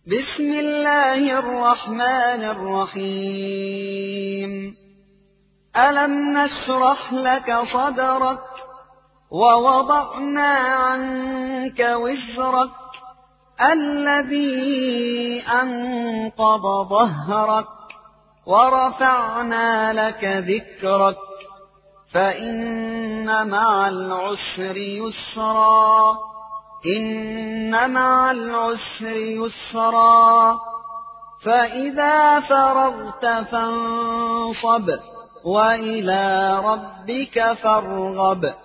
بسم الله الرحمن الرحيم. ألم نشرح لك صدرك ووضعنا عنك وزرك الذي أنقض ظهرك ورفعنا لك ذكرك فإن مع العسر يسرا إن مع العسر يسرا فإذا فرغت فانصب وإلى ربك فارغب.